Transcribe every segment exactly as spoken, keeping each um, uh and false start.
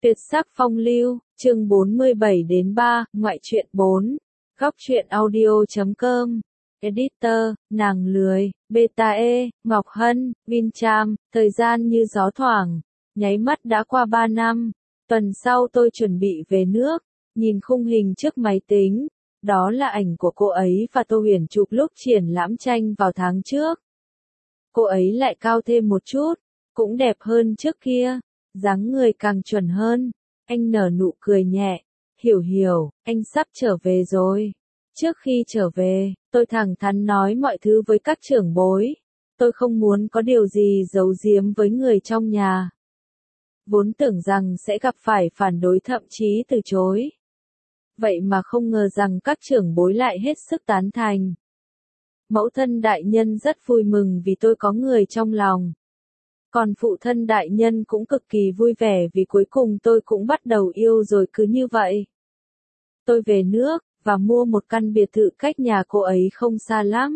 Tuyệt sắc phong lưu, chương bốn mươi bảy đến ba, ngoại truyện bốn. Góc truyện audio chấm com. Editor, nàng lười, Beta E, Ngọc Hân, Vincham, thời gian như gió thoảng, nháy mắt đã qua ba năm. Tuần sau tôi chuẩn bị về nước, nhìn khung hình trước máy tính, đó là ảnh của cô ấy và Tô Huyền chụp lúc triển lãm tranh vào tháng trước. Cô ấy lại cao thêm một chút, cũng đẹp hơn trước kia, dáng người càng chuẩn hơn. Anh nở nụ cười nhẹ, hiểu hiểu, anh sắp trở về rồi. Trước khi trở về, tôi thẳng thắn nói mọi thứ với các trưởng bối. Tôi không muốn có điều gì giấu giếm với người trong nhà. Vốn tưởng rằng sẽ gặp phải phản đối thậm chí từ chối. Vậy mà không ngờ rằng các trưởng bối lại hết sức tán thành. Mẫu thân đại nhân rất vui mừng vì tôi có người trong lòng. Còn phụ thân đại nhân cũng cực kỳ vui vẻ vì cuối cùng tôi cũng bắt đầu yêu rồi cứ như vậy. Tôi về nước, và mua một căn biệt thự cách nhà cô ấy không xa lắm.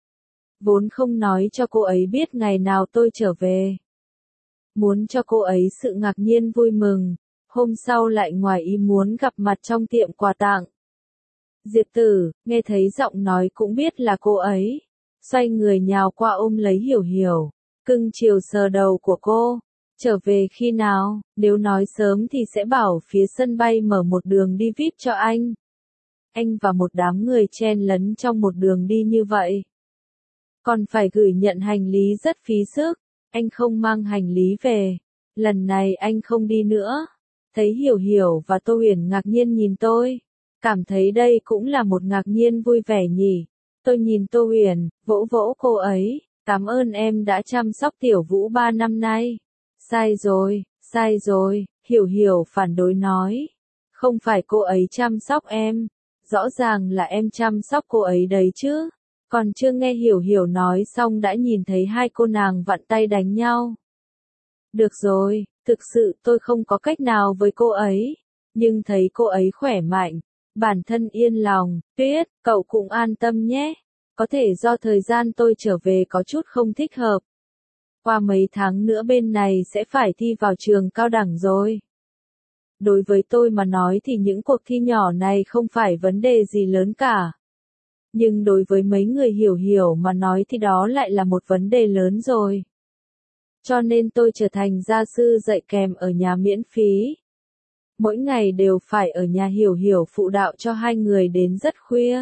Vốn không nói cho cô ấy biết ngày nào tôi trở về. Muốn cho cô ấy sự ngạc nhiên vui mừng, hôm sau lại ngoài ý muốn gặp mặt trong tiệm quà tặng. Diệp Tử, nghe thấy giọng nói cũng biết là cô ấy. Xoay người nhào qua ôm lấy Hiểu Hiểu. Cưng chiều sờ đầu của cô. Trở về khi nào, nếu nói sớm thì sẽ bảo phía sân bay mở một đường đi vi ai pi cho anh. Anh và một đám người chen lấn trong một đường đi như vậy. Còn phải gửi nhận hành lý rất phí sức. Anh không mang hành lý về. Lần này anh không đi nữa. Thấy Hiểu Hiểu và Tô Huyền ngạc nhiên nhìn tôi. Cảm thấy đây cũng là một ngạc nhiên vui vẻ nhỉ. Tôi nhìn Tô Huyền, vỗ vỗ cô ấy. Cảm ơn em đã chăm sóc Tiểu Vũ ba năm nay. Sai rồi, sai rồi, Hiểu Hiểu phản đối nói. Không phải cô ấy chăm sóc em. Rõ ràng là em chăm sóc cô ấy đấy chứ. Còn chưa nghe Hiểu Hiểu nói xong đã nhìn thấy hai cô nàng vặn tay đánh nhau. Được rồi, thực sự tôi không có cách nào với cô ấy. Nhưng thấy cô ấy khỏe mạnh, bản thân yên lòng. Tuyết, cậu cũng an tâm nhé. Có thể do thời gian tôi trở về có chút không thích hợp. Qua mấy tháng nữa bên này sẽ phải thi vào trường cao đẳng rồi. Đối với tôi mà nói thì những cuộc thi nhỏ này không phải vấn đề gì lớn cả. Nhưng đối với mấy người Hiểu Hiểu mà nói thì đó lại là một vấn đề lớn rồi. Cho nên tôi trở thành gia sư dạy kèm ở nhà miễn phí. Mỗi ngày đều phải ở nhà Hiểu Hiểu phụ đạo cho hai người đến rất khuya.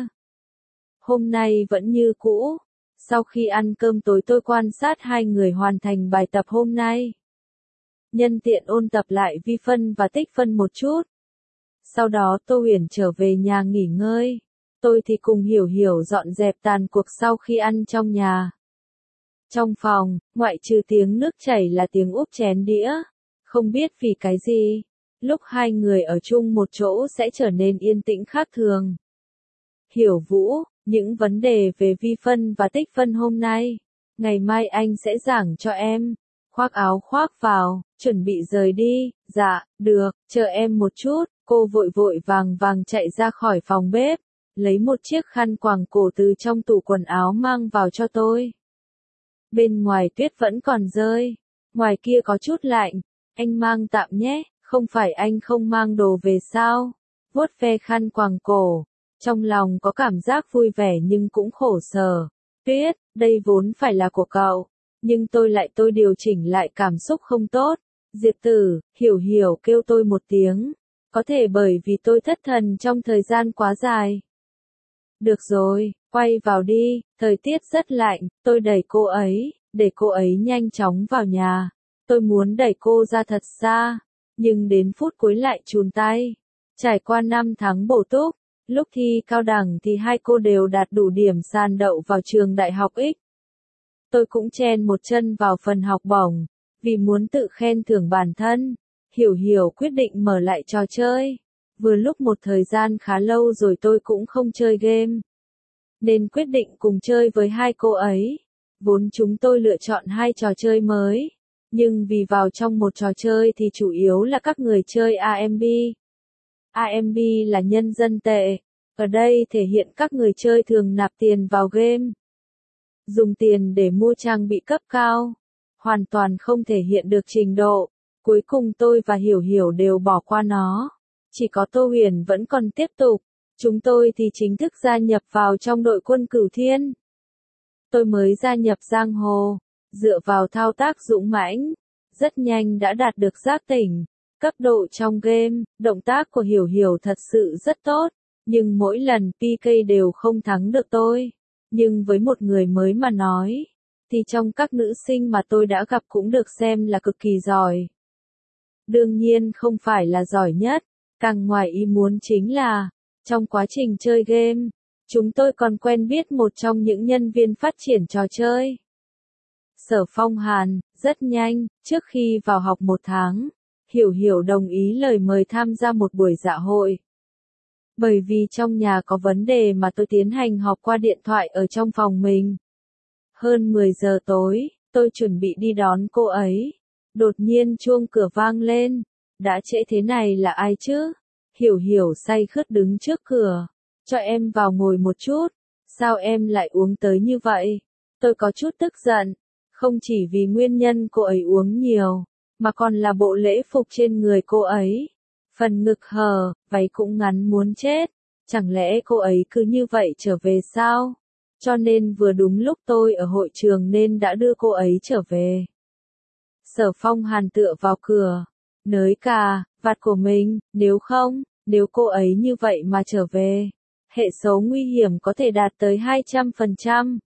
Hôm nay vẫn như cũ. Sau khi ăn cơm tối tôi quan sát hai người hoàn thành bài tập hôm nay. Nhân tiện ôn tập lại vi phân và tích phân một chút. Sau đó Tô Huyền trở về nhà nghỉ ngơi. Tôi thì cùng Hiểu Hiểu dọn dẹp tàn cuộc sau khi ăn trong nhà. Trong phòng, ngoại trừ tiếng nước chảy là tiếng úp chén đĩa. Không biết vì cái gì, lúc hai người ở chung một chỗ sẽ trở nên yên tĩnh khác thường. Hiểu Vũ, những vấn đề về vi phân và tích phân hôm nay, ngày mai anh sẽ giảng cho em. Khoác áo khoác vào, chuẩn bị rời đi. Dạ, được, chờ em một chút. Cô vội vội vàng vàng chạy ra khỏi phòng bếp, lấy một chiếc khăn quàng cổ từ trong tủ quần áo mang vào cho tôi. Bên ngoài tuyết vẫn còn rơi, ngoài kia có chút lạnh, anh mang tạm nhé, không phải anh không mang đồ về sao? Vuốt ve khăn quàng cổ, trong lòng có cảm giác vui vẻ nhưng cũng khổ sở. Tuyết, đây vốn phải là của cậu, nhưng tôi lại tôi điều chỉnh lại cảm xúc không tốt. Diệp Tử, Hiểu Hiểu kêu tôi một tiếng, có thể bởi vì tôi thất thần trong thời gian quá dài. Được rồi, quay vào đi, thời tiết rất lạnh, tôi đẩy cô ấy, để cô ấy nhanh chóng vào nhà. Tôi muốn đẩy cô ra thật xa, nhưng đến phút cuối lại chùn tay. Trải qua năm tháng bổ túc, lúc thi cao đẳng thì hai cô đều đạt đủ điểm sàn đậu vào trường đại học X. Tôi cũng chen một chân vào phần học bổng, vì muốn tự khen thưởng bản thân. Hiểu Hiểu quyết định mở lại trò chơi. Vừa lúc một thời gian khá lâu rồi tôi cũng không chơi game, nên quyết định cùng chơi với hai cô ấy. Vốn chúng tôi lựa chọn hai trò chơi mới, nhưng vì vào trong một trò chơi thì chủ yếu là các người chơi a em bê. a em bê là nhân dân tệ, ở đây thể hiện các người chơi thường nạp tiền vào game, dùng tiền để mua trang bị cấp cao, hoàn toàn không thể hiện được trình độ. Cuối cùng tôi và Hiểu Hiểu đều bỏ qua nó. Chỉ có Tô Huyền vẫn còn tiếp tục. Chúng tôi thì chính thức gia nhập vào trong đội quân Cửu Thiên. Tôi mới gia nhập giang hồ, dựa vào thao tác dũng mãnh, rất nhanh đã đạt được giác tỉnh. Cấp độ trong game, động tác của Hiểu Hiểu thật sự rất tốt, nhưng mỗi lần pê ca đều không thắng được tôi. Nhưng với một người mới mà nói, thì trong các nữ sinh mà tôi đã gặp cũng được xem là cực kỳ giỏi. Đương nhiên không phải là giỏi nhất, càng ngoài ý muốn chính là, trong quá trình chơi game, chúng tôi còn quen biết một trong những nhân viên phát triển trò chơi. Sở Phong Hàn, rất nhanh, trước khi vào học một tháng, Hiểu Hiểu đồng ý lời mời tham gia một buổi dạ hội. Bởi vì trong nhà có vấn đề mà tôi tiến hành họp qua điện thoại ở trong phòng mình. Hơn mười giờ tối, tôi chuẩn bị đi đón cô ấy. Đột nhiên chuông cửa vang lên. Đã trễ thế này là ai chứ? Hiểu Hiểu say khướt đứng trước cửa. Cho em vào ngồi một chút. Sao em lại uống tới như vậy? Tôi có chút tức giận. Không chỉ vì nguyên nhân cô ấy uống nhiều, mà còn là bộ lễ phục trên người cô ấy. Phần ngực hở, váy cũng ngắn muốn chết. Chẳng lẽ cô ấy cứ như vậy trở về sao? Cho nên vừa đúng lúc tôi ở hội trường nên đã đưa cô ấy trở về. Sở Phong Hàn tựa vào cửa, nới cà, vạt của mình, nếu không, nếu cô ấy như vậy mà trở về, hệ số nguy hiểm có thể đạt tới hai trăm phần trăm.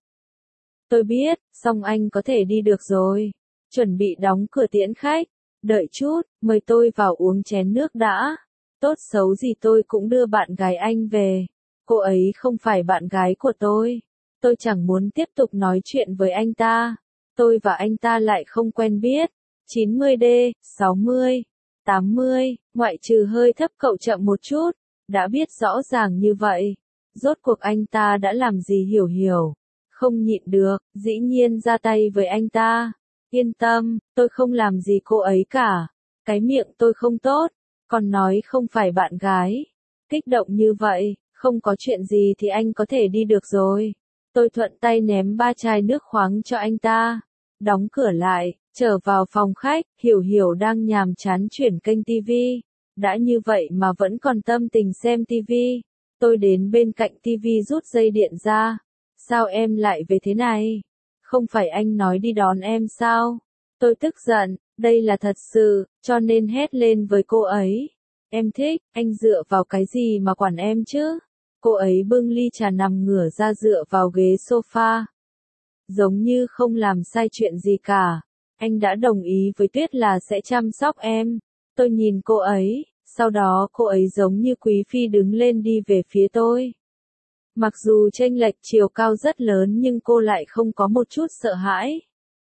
Tôi biết, song anh có thể đi được rồi. Chuẩn bị đóng cửa tiễn khách. Đợi chút, mời tôi vào uống chén nước đã. Tốt xấu gì tôi cũng đưa bạn gái anh về. Cô ấy không phải bạn gái của tôi. Tôi chẳng muốn tiếp tục nói chuyện với anh ta. Tôi và anh ta lại không quen biết. chín mươi D, sáu mươi, tám mươi, ngoại trừ hơi thấp cậu chậm một chút. Đã biết rõ ràng như vậy. Rốt cuộc anh ta đã làm gì Hiểu Hiểu. Không nhịn được, dĩ nhiên ra tay với anh ta. Yên tâm, tôi không làm gì cô ấy cả. Cái miệng tôi không tốt, còn nói không phải bạn gái. Kích động như vậy, không có chuyện gì thì anh có thể đi được rồi. Tôi thuận tay ném ba chai nước khoáng cho anh ta. Đóng cửa lại, trở vào phòng khách, Hiểu Hiểu đang nhàm chán chuyển kênh tivi. Đã như vậy mà vẫn còn tâm tình xem tivi. Tôi đến bên cạnh tivi rút dây điện ra. Sao em lại về thế này? Không phải anh nói đi đón em sao? Tôi tức giận, đây là thật sự, cho nên hét lên với cô ấy. Em thích, anh dựa vào cái gì mà quản em chứ? Cô ấy bưng ly trà nằm ngửa ra dựa vào ghế sofa. Giống như không làm sai chuyện gì cả. Anh đã đồng ý với Tuyết là sẽ chăm sóc em. Tôi nhìn cô ấy, sau đó cô ấy giống như quý phi đứng lên đi về phía tôi. Mặc dù chênh lệch chiều cao rất lớn nhưng cô lại không có một chút sợ hãi.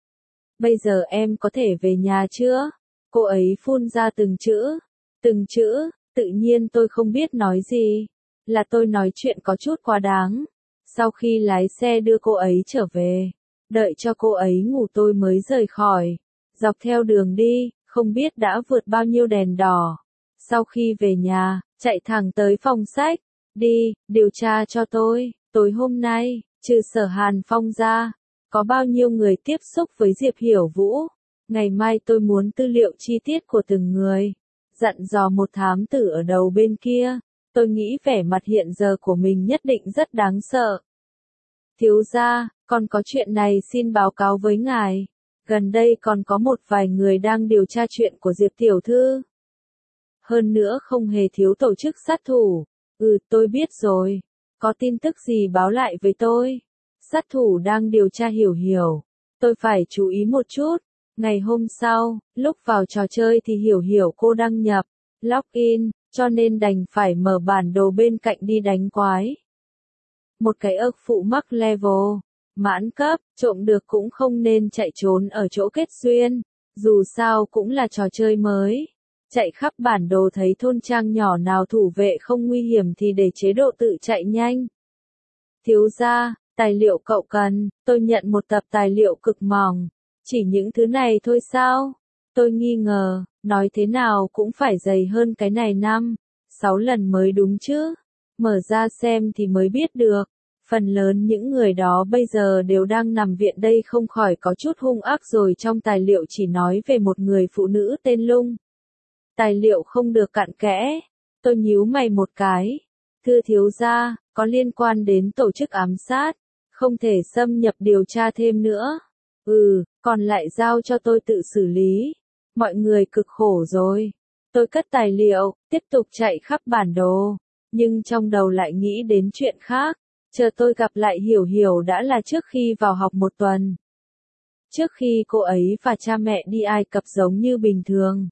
Bây giờ em có thể về nhà chưa? Cô ấy phun ra từng chữ. Từng chữ, tự nhiên tôi không biết nói gì. Là tôi nói chuyện có chút quá đáng. Sau khi lái xe đưa cô ấy trở về, đợi cho cô ấy ngủ tôi mới rời khỏi. Dọc theo đường đi, không biết đã vượt bao nhiêu đèn đỏ. Sau khi về nhà, chạy thẳng tới phòng sách. Đi, điều tra cho tôi, tối hôm nay, trừ Sở Hàn Phong ra, có bao nhiêu người tiếp xúc với Diệp Hiểu Vũ. Ngày mai tôi muốn tư liệu chi tiết của từng người. Dặn dò một thám tử ở đầu bên kia. Tôi nghĩ vẻ mặt hiện giờ của mình nhất định rất đáng sợ. Thiếu gia, còn có chuyện này xin báo cáo với ngài. Gần đây còn có một vài người đang điều tra chuyện của Diệp Tiểu Thư. Hơn nữa không hề thiếu tổ chức sát thủ. Ừ, tôi biết rồi. Có tin tức gì báo lại với tôi? Sát thủ đang điều tra Hiểu Hiểu. Tôi phải chú ý một chút. Ngày hôm sau, lúc vào trò chơi thì Hiểu Hiểu cô đăng nhập, login, cho nên đành phải mở bản đồ bên cạnh đi đánh quái. Một cái ức phụ mắc level, mãn cấp, trộm được cũng không nên chạy trốn ở chỗ kết duyên. Dù sao cũng là trò chơi mới. Chạy khắp bản đồ thấy thôn trang nhỏ nào thủ vệ không nguy hiểm thì để chế độ tự chạy nhanh. Thiếu gia, tài liệu cậu cần, tôi nhận một tập tài liệu cực mỏng. Chỉ những thứ này thôi sao? Tôi nghi ngờ, nói thế nào cũng phải dày hơn cái này năm, sáu lần mới đúng chứ. Mở ra xem thì mới biết được. Phần lớn những người đó bây giờ đều đang nằm viện đây không khỏi có chút hung ác rồi trong tài liệu chỉ nói về một người phụ nữ tên Lung. Tài liệu không được cặn kẽ. Tôi nhíu mày một cái. Thưa thiếu gia, có liên quan đến tổ chức ám sát, không thể xâm nhập điều tra thêm nữa. Ừ, còn lại giao cho tôi tự xử lý. Mọi người cực khổ rồi. Tôi cất tài liệu, tiếp tục chạy khắp bản đồ, nhưng trong đầu lại nghĩ đến chuyện khác. Chờ tôi gặp lại Hiểu Hiểu đã là trước khi vào học một tuần. Trước khi cô ấy và cha mẹ đi Ai Cập giống như bình thường.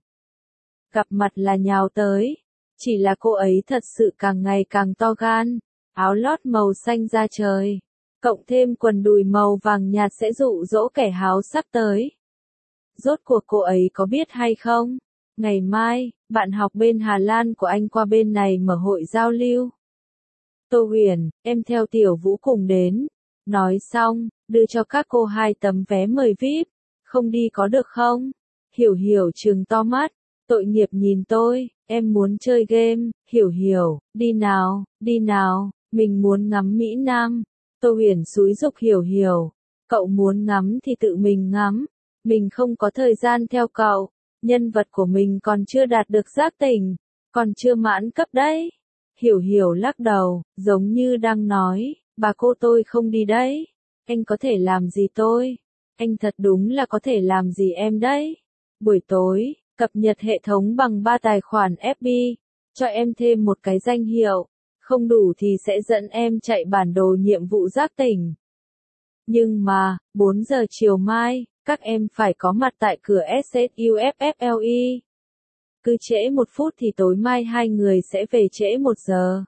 Gặp mặt là nhào tới. Chỉ là cô ấy thật sự càng ngày càng to gan. Áo lót màu xanh da trời. Cộng thêm quần đùi màu vàng nhạt sẽ dụ dỗ kẻ háo sắc tới. Rốt cuộc cô ấy có biết hay không? Ngày mai, bạn học bên Hà Lan của anh qua bên này mở hội giao lưu. Tô Huyền, em theo Tiểu Vũ cùng đến. Nói xong, đưa cho các cô hai tấm vé mời vi ai pi. Không đi có được không? Hiểu Hiểu trừng to mắt. Tội nghiệp nhìn tôi, em muốn chơi game. Hiểu Hiểu, đi nào, đi nào, mình muốn ngắm Mỹ Nam. Tô Huyền xúi giục Hiểu Hiểu. Cậu muốn ngắm thì tự mình ngắm. Mình không có thời gian theo cậu. Nhân vật của mình còn chưa đạt được giác tỉnh. Còn chưa mãn cấp đấy. Hiểu Hiểu lắc đầu, giống như đang nói, bà cô tôi không đi đấy. Anh có thể làm gì tôi? Anh thật đúng là có thể làm gì em đấy. Buổi tối, cập nhật hệ thống bằng ba tài khoản ép bê. Cho em thêm một cái danh hiệu. Không đủ thì sẽ dẫn em chạy bản đồ nhiệm vụ giác tỉnh. Nhưng mà, bốn giờ chiều mai, các em phải có mặt tại cửa ét ét u ép ép lờ e. Cứ trễ một phút thì tối mai hai người sẽ về trễ một giờ.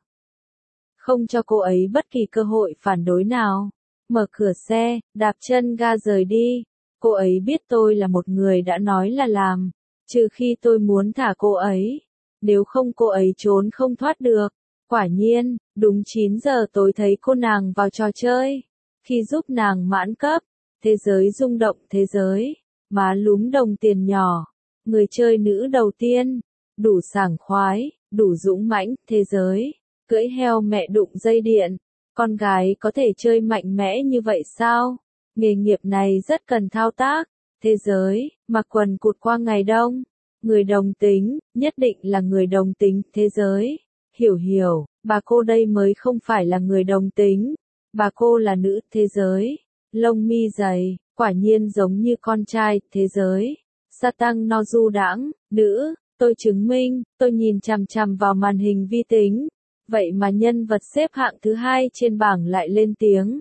Không cho cô ấy bất kỳ cơ hội phản đối nào. Mở cửa xe, đạp chân ga rời đi. Cô ấy biết tôi là một người đã nói là làm. Trừ khi tôi muốn thả cô ấy. Nếu không cô ấy trốn không thoát được. Quả nhiên, đúng chín giờ tối thấy cô nàng vào trò chơi. Khi giúp nàng mãn cấp, thế giới rung động thế giới. Má lúm đồng tiền nhỏ. Người chơi nữ đầu tiên, đủ sảng khoái, đủ dũng mãnh, thế giới, cưỡi heo mẹ đụng dây điện, con gái có thể chơi mạnh mẽ như vậy sao? Nghề nghiệp này rất cần thao tác, thế giới, mặc quần cụt qua ngày đông, người đồng tính, nhất định là người đồng tính, thế giới, Hiểu Hiểu, bà cô đây mới không phải là người đồng tính, bà cô là nữ, thế giới, lông mi dày, quả nhiên giống như con trai, thế giới. Sa tăng no du đãng, nữ, tôi chứng minh, tôi nhìn chằm chằm vào màn hình vi tính. Vậy mà nhân vật xếp hạng thứ hai trên bảng lại lên tiếng.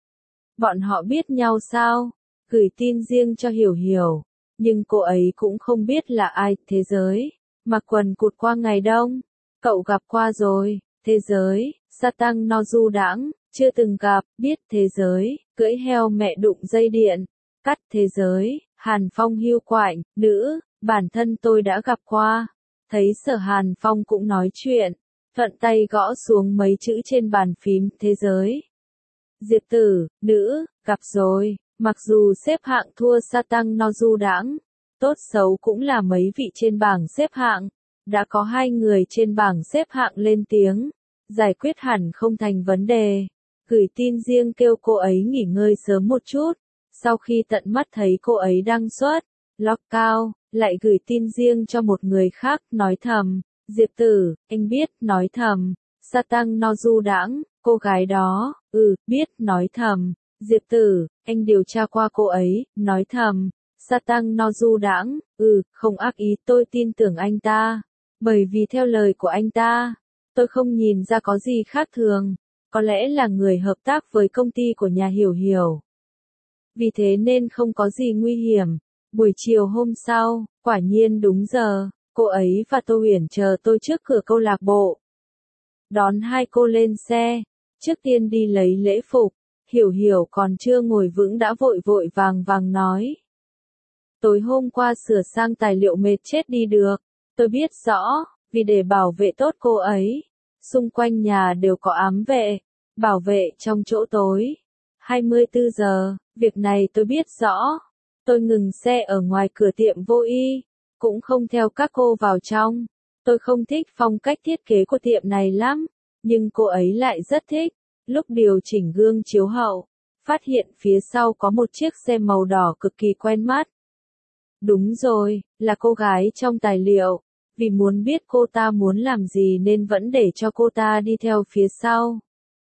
Bọn họ biết nhau sao? Gửi tin riêng cho Hiểu Hiểu. Nhưng cô ấy cũng không biết là ai, thế giới. Mặc quần cụt qua ngày đông. Cậu gặp qua rồi, thế giới, sa tăng no du đãng, chưa từng gặp, biết thế giới, cưỡi heo mẹ đụng dây điện. Cắt thế giới. Hàn Phong hiu quạnh, nữ, bản thân tôi đã gặp qua. Thấy Sở Hàn Phong cũng nói chuyện, thuận tay gõ xuống mấy chữ trên bàn phím, thế giới. Diệp Tử, nữ, gặp rồi, mặc dù xếp hạng thua Sa tăng no du đãng, tốt xấu cũng là mấy vị trên bảng xếp hạng. Đã có hai người trên bảng xếp hạng lên tiếng, giải quyết hẳn không thành vấn đề. Gửi tin riêng kêu cô ấy nghỉ ngơi sớm một chút. Sau khi tận mắt thấy cô ấy đăng xuất, log cao, lại gửi tin riêng cho một người khác, nói thầm, Diệp Tử, anh biết, nói thầm, Sa tăng no du đãng, cô gái đó, ừ, biết, nói thầm, Diệp Tử, anh điều tra qua cô ấy, nói thầm, Sa tăng no du đãng, ừ, không ác ý, tôi tin tưởng anh ta, bởi vì theo lời của anh ta, tôi không nhìn ra có gì khác thường, có lẽ là người hợp tác với công ty của nhà Hiểu Hiểu. Vì thế nên không có gì nguy hiểm. Buổi chiều hôm sau, quả nhiên đúng giờ, cô ấy và Tô Huyền chờ tôi trước cửa câu lạc bộ. Đón hai cô lên xe, trước tiên đi lấy lễ phục, Hiểu Hiểu còn chưa ngồi vững đã vội vội vàng vàng nói. Tối hôm qua sửa sang tài liệu mệt chết đi được, tôi biết rõ, vì để bảo vệ tốt cô ấy, xung quanh nhà đều có ám vệ, bảo vệ trong chỗ tối. hai mươi tư giờ, việc này tôi biết rõ. Tôi ngừng xe ở ngoài cửa tiệm Vô Y, cũng không theo các cô vào trong. Tôi không thích phong cách thiết kế của tiệm này lắm, nhưng cô ấy lại rất thích. Lúc điều chỉnh gương chiếu hậu, phát hiện phía sau có một chiếc xe màu đỏ cực kỳ quen mắt. Đúng rồi, là cô gái trong tài liệu. Vì muốn biết cô ta muốn làm gì nên vẫn để cho cô ta đi theo phía sau.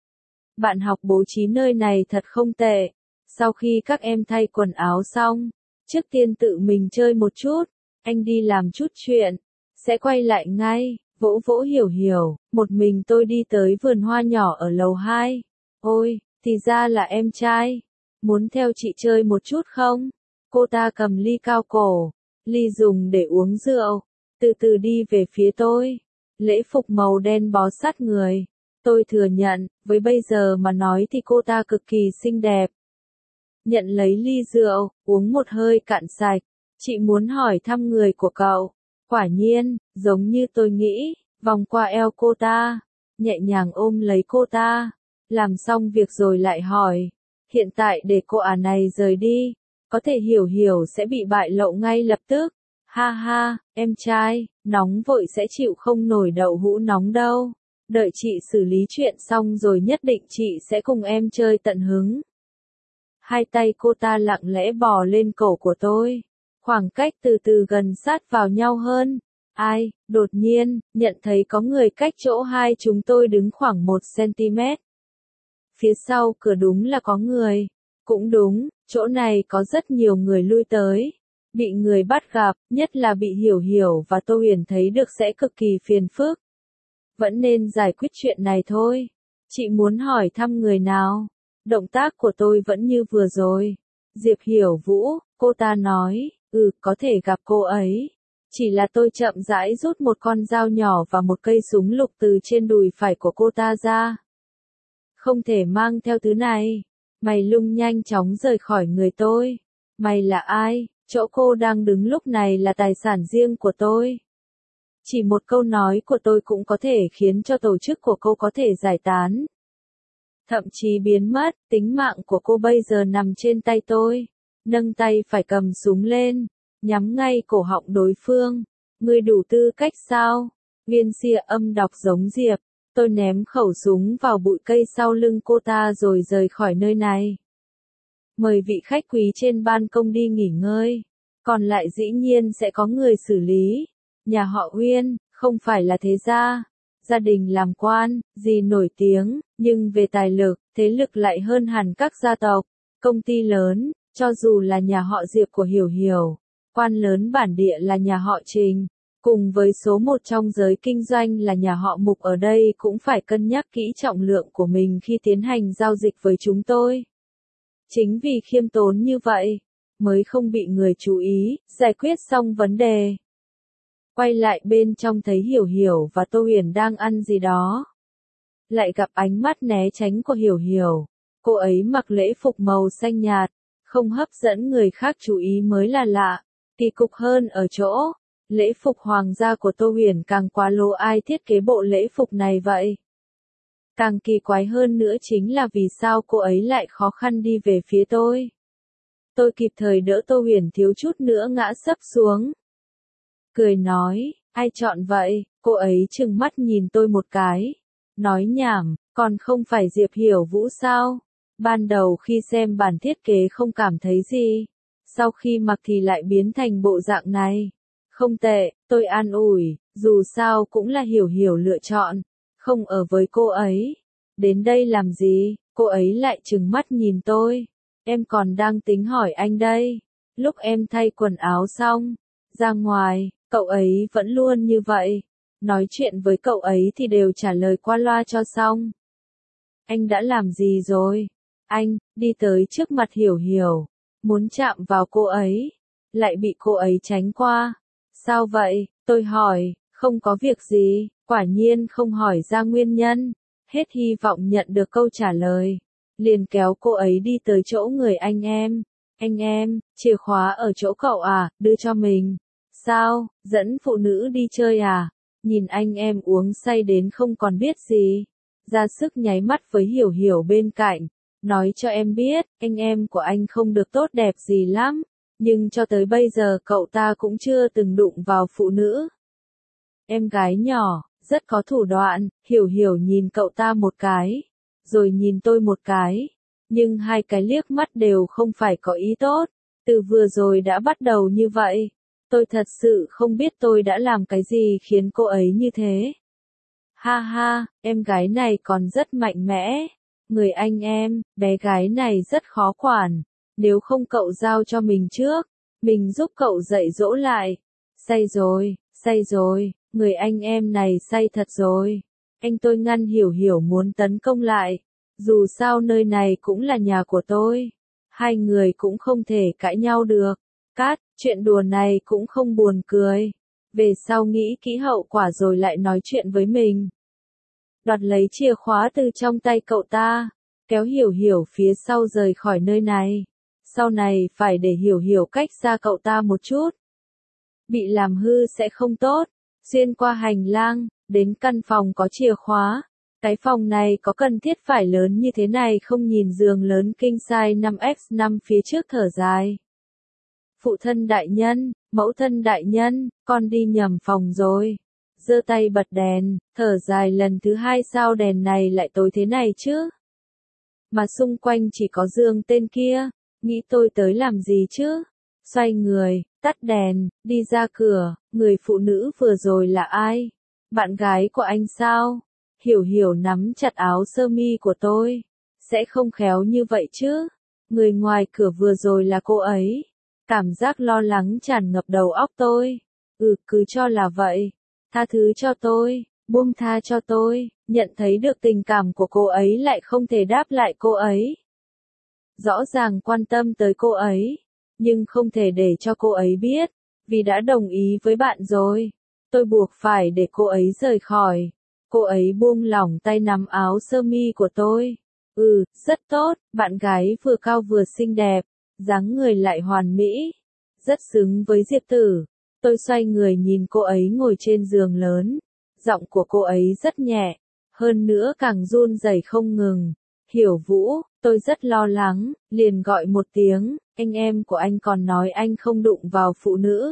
Bạn học bố trí nơi này thật không tệ. Sau khi các em thay quần áo xong, trước tiên tự mình chơi một chút, anh đi làm chút chuyện, sẽ quay lại ngay. Vỗ vỗ Hiểu Hiểu, một mình tôi đi tới vườn hoa nhỏ ở lầu hai. Ôi, thì ra là em trai. Muốn theo chị chơi một chút không? Cô ta cầm ly cao cổ, ly dùng để uống rượu, từ từ đi về phía tôi. Lễ phục màu đen bó sát người. Tôi thừa nhận, với bây giờ mà nói thì cô ta cực kỳ xinh đẹp. Nhận lấy ly rượu, uống một hơi cạn sạch. Chị muốn hỏi thăm người của cậu. Quả nhiên, giống như tôi nghĩ, vòng qua eo cô ta, nhẹ nhàng ôm lấy cô ta. Làm xong việc rồi lại hỏi. Hiện tại để cô ả này rời đi, có thể Hiểu Hiểu sẽ bị bại lộ ngay lập tức. Ha ha, em trai, nóng vội sẽ chịu không nổi đậu hũ nóng đâu. Đợi chị xử lý chuyện xong rồi nhất định chị sẽ cùng em chơi tận hứng. Hai tay cô ta lặng lẽ bò lên cổ của tôi. Khoảng cách từ từ gần sát vào nhau hơn. Ai, đột nhiên, nhận thấy có người cách chỗ hai chúng tôi đứng khoảng một xăng-ti-mét. Phía sau cửa đúng là có người. Cũng đúng, chỗ này có rất nhiều người lui tới. Bị người bắt gặp, nhất là bị Hiểu Hiểu và Tô Huyền thấy được sẽ cực kỳ phiền phức. Vẫn nên giải quyết chuyện này thôi. Chị muốn hỏi thăm người nào? Động tác của tôi vẫn như vừa rồi. Diệp Hiểu Vũ, cô ta nói, ừ, có thể gặp cô ấy. Chỉ là tôi chậm rãi rút một con dao nhỏ và một cây súng lục từ trên đùi phải của cô ta ra. Không thể mang theo thứ này. Mày lung nhanh chóng rời khỏi người tôi. Mày là ai? Chỗ cô đang đứng lúc này là tài sản riêng của tôi. Chỉ một câu nói của tôi cũng có thể khiến cho tổ chức của cô có thể giải tán. Thậm chí biến mất, tính mạng của cô bây giờ nằm trên tay tôi. Nâng tay phải cầm súng lên, nhắm ngay cổ họng đối phương. Ngươi đủ tư cách sao? Viên xìa âm đọc giống Diệp. Tôi ném khẩu súng vào bụi cây sau lưng cô ta rồi rời khỏi nơi này. Mời vị khách quý trên ban công đi nghỉ ngơi. Còn lại dĩ nhiên sẽ có người xử lý. Nhà họ Uyên, không phải là thế gia. Gia đình làm quan, gì nổi tiếng, nhưng về tài lực, thế lực lại hơn hẳn các gia tộc, công ty lớn, cho dù là nhà họ Diệp của Hiểu Hiểu, quan lớn bản địa là nhà họ Trình, cùng với số một trong giới kinh doanh là nhà họ Mục ở đây cũng phải cân nhắc kỹ trọng lượng của mình khi tiến hành giao dịch với chúng tôi. Chính vì khiêm tốn như vậy, mới không bị người chú ý, giải quyết xong vấn đề. Quay lại bên trong thấy Hiểu Hiểu và Tô Huyền đang ăn gì đó. Lại gặp ánh mắt né tránh của Hiểu Hiểu. Cô ấy mặc lễ phục màu xanh nhạt, không hấp dẫn người khác chú ý mới là lạ. Kỳ cục hơn ở chỗ, lễ phục hoàng gia của Tô Huyền càng quá lố, ai thiết kế bộ lễ phục này vậy? Càng kỳ quái hơn nữa chính là vì sao cô ấy lại khó khăn đi về phía tôi. Tôi kịp thời đỡ Tô Huyền thiếu chút nữa ngã sấp xuống. Cười nói, ai chọn vậy? Cô ấy trừng mắt nhìn tôi một cái. Nói nhảm, còn không phải Diệp Hiểu Vũ sao? Ban đầu khi xem bản thiết kế không cảm thấy gì. Sau khi mặc thì lại biến thành bộ dạng này. Không tệ, tôi an ủi, dù sao cũng là Hiểu Hiểu lựa chọn. Không ở với cô ấy. Đến đây làm gì? Cô ấy lại trừng mắt nhìn tôi. Em còn đang tính hỏi anh đây. Lúc em thay quần áo xong, ra ngoài, cậu ấy vẫn luôn như vậy. Nói chuyện với cậu ấy thì đều trả lời qua loa cho xong. Anh đã làm gì rồi? Anh, đi tới trước mặt Hiểu Hiểu, muốn chạm vào cô ấy, lại bị cô ấy tránh qua. Sao vậy? Tôi hỏi, không có việc gì, quả nhiên không hỏi ra nguyên nhân. Hết hy vọng nhận được câu trả lời. Liền kéo cô ấy đi tới chỗ người anh em. Anh em, chìa khóa ở chỗ cậu à, đưa cho mình. Sao, dẫn phụ nữ đi chơi à? Nhìn anh em uống say đến không còn biết gì. Ra sức nháy mắt với Hiểu Hiểu bên cạnh. Nói cho em biết, anh em của anh không được tốt đẹp gì lắm. Nhưng cho tới bây giờ cậu ta cũng chưa từng đụng vào phụ nữ. Em gái nhỏ, rất có thủ đoạn, Hiểu Hiểu nhìn cậu ta một cái. rồi nhìn tôi một cái. Nhưng hai cái liếc mắt đều không phải có ý tốt. Từ vừa rồi đã bắt đầu như vậy. Tôi thật sự không biết tôi đã làm cái gì khiến cô ấy như thế. Ha ha, em gái này còn rất mạnh mẽ. Người anh em, bé gái này rất khó quản. Nếu không cậu giao cho mình trước, mình giúp cậu dạy dỗ lại. Say rồi, say rồi, người anh em này say thật rồi. Anh tôi ngăn Hiểu Hiểu muốn tấn công lại. Dù sao nơi này cũng là nhà của tôi. Hai người cũng không thể cãi nhau được. Cát, chuyện đùa này cũng không buồn cười. Về sau nghĩ kỹ hậu quả rồi lại nói chuyện với mình. Đoạt lấy chìa khóa từ trong tay cậu ta, kéo Hiểu Hiểu phía sau rời khỏi nơi này. Sau này phải để Hiểu Hiểu cách xa cậu ta một chút. Bị làm hư sẽ không tốt. Xuyên qua hành lang, đến căn phòng có chìa khóa. Cái phòng này có cần thiết phải lớn như thế này không, nhìn giường lớn king size năm by năm phía trước thở dài. Phụ thân đại nhân, mẫu thân đại nhân, con đi nhầm phòng rồi. Giơ tay bật đèn, thở dài lần thứ hai, sao đèn này lại tối thế này chứ? Mà xung quanh chỉ có giường tên kia, nghĩ tôi tới làm gì chứ? Xoay người, tắt đèn, đi ra cửa, người phụ nữ vừa rồi là ai? Bạn gái của anh sao? Hiểu Hiểu nắm chặt áo sơ mi của tôi. Sẽ không khéo như vậy chứ? Người ngoài cửa vừa rồi là cô ấy. Cảm giác lo lắng tràn ngập đầu óc tôi. Ừ, cứ cho là vậy. Tha thứ cho tôi, buông tha cho tôi, nhận thấy được tình cảm của cô ấy lại không thể đáp lại cô ấy. Rõ ràng quan tâm tới cô ấy, nhưng không thể để cho cô ấy biết, vì đã đồng ý với bạn rồi. Tôi buộc phải để cô ấy rời khỏi. Cô ấy buông lỏng tay nắm áo sơ mi của tôi. Ừ, rất tốt, bạn gái vừa cao vừa xinh đẹp, dáng người lại hoàn mỹ, rất xứng với Diệp Tử. Tôi xoay người nhìn cô ấy ngồi trên giường lớn, giọng của cô ấy rất nhẹ, hơn nữa càng run rẩy không ngừng. Hiểu Vũ, tôi rất lo lắng, liền gọi một tiếng, anh em của anh còn nói anh không đụng vào phụ nữ.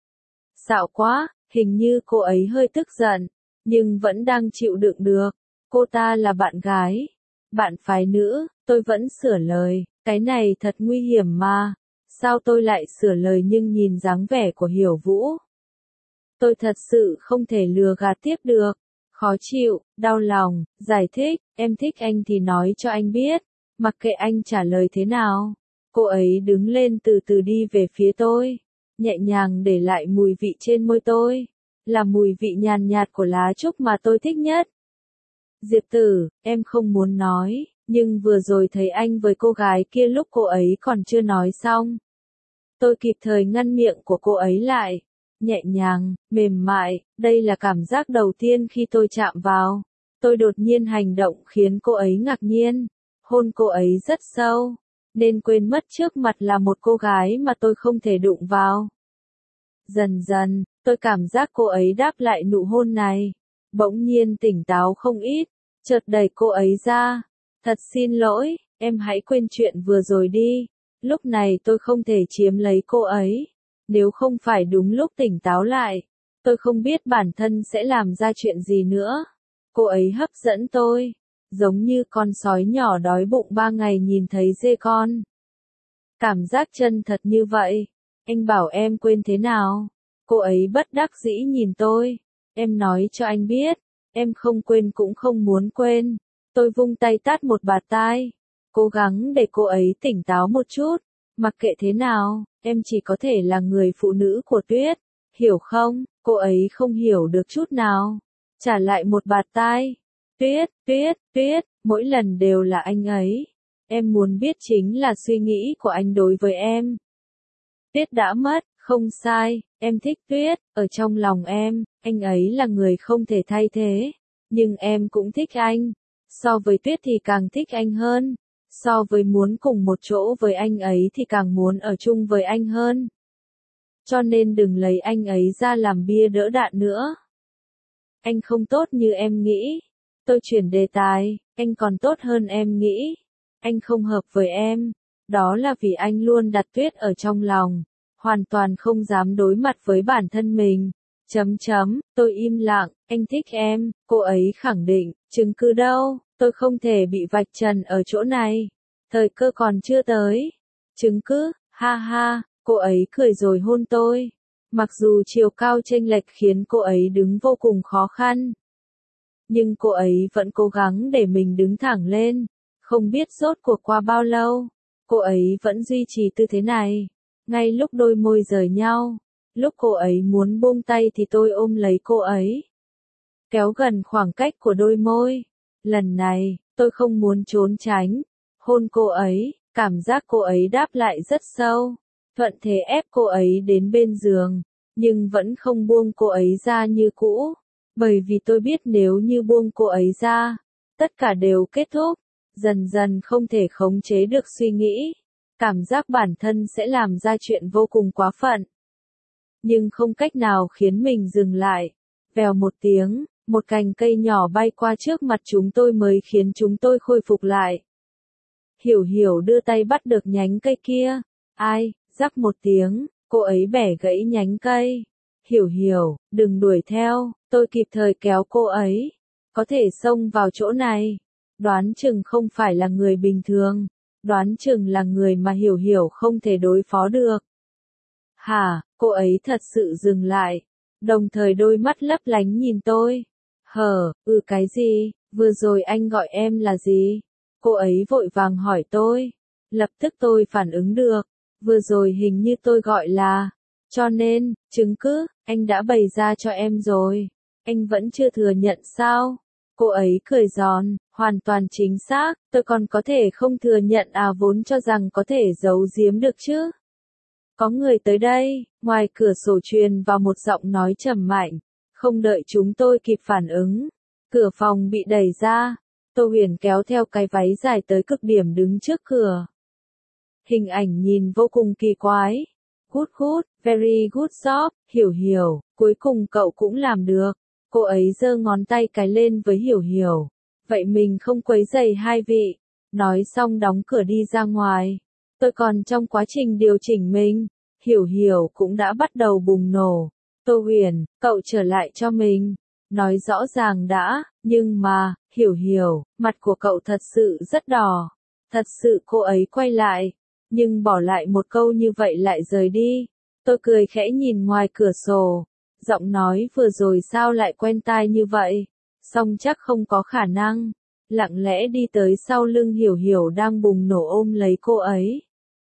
Xạo quá, hình như cô ấy hơi tức giận, nhưng vẫn đang chịu đựng được. Cô ta là bạn gái, bạn phái nữ, tôi vẫn sửa lời, cái này thật nguy hiểm mà. Sao tôi lại sửa lời, nhưng nhìn dáng vẻ của Hiểu Vũ, tôi thật sự không thể lừa gạt tiếp được. Khó chịu, đau lòng, giải thích, em thích anh thì nói cho anh biết, mặc kệ anh trả lời thế nào. Cô ấy đứng lên từ từ đi về phía tôi, nhẹ nhàng để lại mùi vị trên môi tôi, là mùi vị nhàn nhạt của lá trúc mà tôi thích nhất. Diệp Tử, em không muốn nói, nhưng vừa rồi thấy anh với cô gái kia lúc cô ấy còn chưa nói xong. Tôi kịp thời ngăn miệng của cô ấy lại, nhẹ nhàng, mềm mại, đây là cảm giác đầu tiên khi tôi chạm vào. Tôi đột nhiên hành động khiến cô ấy ngạc nhiên, hôn cô ấy rất sâu, nên quên mất trước mặt là một cô gái mà tôi không thể đụng vào. Dần dần, tôi cảm giác cô ấy đáp lại nụ hôn này, bỗng nhiên tỉnh táo không ít, chợt đẩy cô ấy ra. Thật xin lỗi, em hãy quên chuyện vừa rồi đi. Lúc này tôi không thể chiếm lấy cô ấy. Nếu không phải đúng lúc tỉnh táo lại, tôi không biết bản thân sẽ làm ra chuyện gì nữa. Cô ấy hấp dẫn tôi, giống như con sói nhỏ đói bụng ba ngày nhìn thấy dê con. Cảm giác chân thật như vậy. Anh bảo em quên thế nào? Cô ấy bất đắc dĩ nhìn tôi. Em nói cho anh biết, em không quên cũng không muốn quên. Tôi vung tay tát một bạt tai, cố gắng để cô ấy tỉnh táo một chút. Mặc kệ thế nào, em chỉ có thể là người phụ nữ của Tuyết, hiểu không? Cô ấy không hiểu được chút nào, trả lại một bạt tai. Tuyết, Tuyết, Tuyết, mỗi lần đều là anh ấy. Em muốn biết chính là suy nghĩ của anh đối với em. Tuyết đã mất, không sai, em thích Tuyết, ở trong lòng em, anh ấy là người không thể thay thế. Nhưng em cũng thích anh. So với Tuyết thì càng thích anh hơn. So với muốn cùng một chỗ với anh ấy thì càng muốn ở chung với anh hơn. Cho nên đừng lấy anh ấy ra làm bia đỡ đạn nữa. Anh không tốt như em nghĩ. Tôi chuyển đề tài, anh còn tốt hơn em nghĩ. Anh không hợp với em. Đó là vì anh luôn đặt Tuyết ở trong lòng. Hoàn toàn không dám đối mặt với bản thân mình. Chấm chấm, tôi im lặng, anh thích em, cô ấy khẳng định, chứng cứ đâu? tôi không thể bị vạch trần ở chỗ này. Thời cơ còn chưa tới. Chứng cứ, ha ha, cô ấy cười rồi hôn tôi. Mặc dù chiều cao chênh lệch khiến cô ấy đứng vô cùng khó khăn. Nhưng cô ấy vẫn cố gắng để mình đứng thẳng lên. Không biết rốt cuộc qua bao lâu, cô ấy vẫn duy trì tư thế này. Ngay lúc đôi môi rời nhau, lúc cô ấy muốn buông tay thì tôi ôm lấy cô ấy. Kéo gần khoảng cách của đôi môi. Lần này, tôi không muốn trốn tránh. Hôn cô ấy, cảm giác cô ấy đáp lại rất sâu. Thuận thế ép cô ấy đến bên giường, nhưng vẫn không buông cô ấy ra như cũ. Bởi vì tôi biết nếu như buông cô ấy ra, tất cả đều kết thúc. Dần dần không thể khống chế được suy nghĩ. Cảm giác bản thân sẽ làm ra chuyện vô cùng quá phận. Nhưng không cách nào khiến mình dừng lại. Vèo một tiếng, một cành cây nhỏ bay qua trước mặt chúng tôi mới khiến chúng tôi khôi phục lại. Hiểu Hiểu đưa tay bắt được nhánh cây kia. Ai, rắc một tiếng, cô ấy bẻ gãy nhánh cây. Hiểu Hiểu, đừng đuổi theo, tôi kịp thời kéo cô ấy. Có thể xông vào chỗ này. Đoán chừng không phải là người bình thường. Đoán chừng là người mà Hiểu Hiểu không thể đối phó được. Hả, cô ấy thật sự dừng lại. Đồng thời đôi mắt lấp lánh nhìn tôi. Hờ, ừ cái gì, vừa rồi anh gọi em là gì? Cô ấy vội vàng hỏi tôi. Lập tức tôi phản ứng được. Vừa rồi hình như tôi gọi là. Cho nên, chứng cứ, anh đã bày ra cho em rồi. Anh vẫn chưa thừa nhận sao? Cô ấy cười giòn, hoàn toàn chính xác, tôi còn có thể không thừa nhận à vốn cho rằng có thể giấu giếm được chứ. Có người tới đây, ngoài cửa sổ truyền vào một giọng nói trầm mạnh. Không đợi chúng tôi kịp phản ứng. Cửa phòng bị đẩy ra. Tô Huyền kéo theo cái váy dài tới cực điểm đứng trước cửa. Hình ảnh nhìn vô cùng kỳ quái. Good good, very good job, Hiểu Hiểu, cuối cùng cậu cũng làm được. Cô ấy giơ ngón tay cái lên với Hiểu Hiểu. Vậy mình không quấy rầy hai vị. Nói xong đóng cửa đi ra ngoài. Tôi còn trong quá trình điều chỉnh mình. Hiểu Hiểu cũng đã bắt đầu bùng nổ. Tô Huyền, cậu trở lại cho mình. Nói rõ ràng đã, nhưng mà, Hiểu Hiểu, mặt của cậu thật sự rất đỏ. Thật sự cô ấy quay lại. Nhưng bỏ lại một câu như vậy lại rời đi. Tôi cười khẽ nhìn ngoài cửa sổ. Giọng nói vừa rồi sao lại quen tai như vậy? Song chắc không có khả năng. Lặng lẽ đi tới sau lưng Hiểu Hiểu đang bùng nổ ôm lấy cô ấy.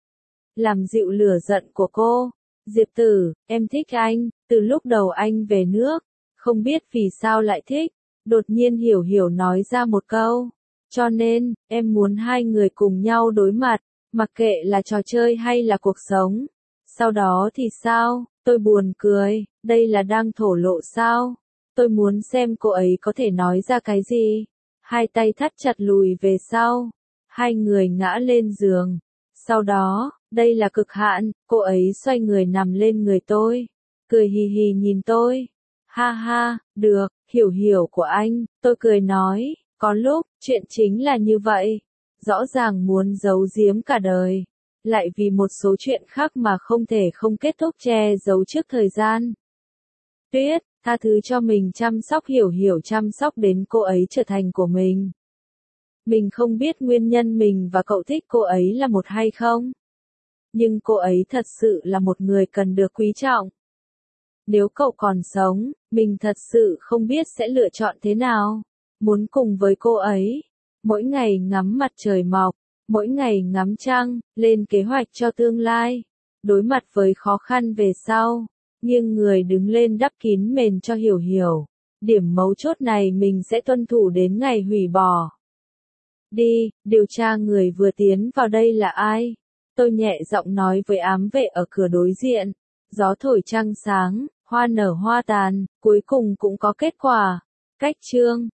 Làm dịu lửa giận của cô. Diệp Tử, em thích anh, từ lúc đầu anh về nước. Không biết vì sao lại thích. Đột nhiên Hiểu Hiểu nói ra một câu. Cho nên, em muốn hai người cùng nhau đối mặt. Mặc kệ là trò chơi hay là cuộc sống. Sau đó thì sao? Tôi buồn cười, đây là đang thổ lộ sao? Tôi muốn xem cô ấy có thể nói ra cái gì. Hai tay thắt chặt lùi về sau. Hai người ngã lên giường. Sau đó, đây là cực hạn, cô ấy xoay người nằm lên người tôi. Cười hì hì nhìn tôi. Ha ha, được, Hiểu Hiểu của anh, tôi cười nói. Có lúc, chuyện chính là như vậy. Rõ ràng muốn giấu giếm cả đời. Lại vì một số chuyện khác mà không thể không kết thúc che giấu trước thời gian. Tuyết, tha thứ cho mình chăm sóc Hiểu Hiểu chăm sóc đến cô ấy trở thành của mình. Mình không biết nguyên nhân mình và cậu thích cô ấy là một hay không. Nhưng cô ấy thật sự là một người cần được quý trọng. Nếu cậu còn sống, mình thật sự không biết sẽ lựa chọn thế nào. Muốn cùng với cô ấy. Mỗi ngày ngắm mặt trời mọc. Mỗi ngày ngắm trăng, lên kế hoạch cho tương lai. Đối mặt với khó khăn về sau. Nghiêng người đứng lên đắp kín mền cho Hiểu Hiểu. Điểm mấu chốt này mình sẽ tuân thủ đến ngày hủy bỏ. Đi, điều tra người vừa tiến vào đây là ai? Tôi nhẹ giọng nói với ám vệ ở cửa đối diện. Gió thổi trăng sáng, hoa nở hoa tàn, cuối cùng cũng có kết quả. Cách chương